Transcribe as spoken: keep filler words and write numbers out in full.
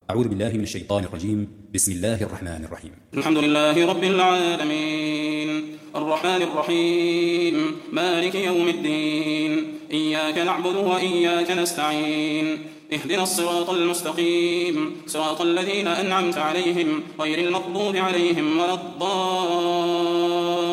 أعوذ بالله من الشيطان الرجيم. بسم الله الرحمن الرحيم. الحمد لله رب العالمين، الرحمن الرحيم، مالك يوم الدين، إياك نعبد وإياك نستعين، اهدنا الصراط المستقيم، صراط الذين أنعمت عليهم غير المغضوب عليهم ولا الضالين.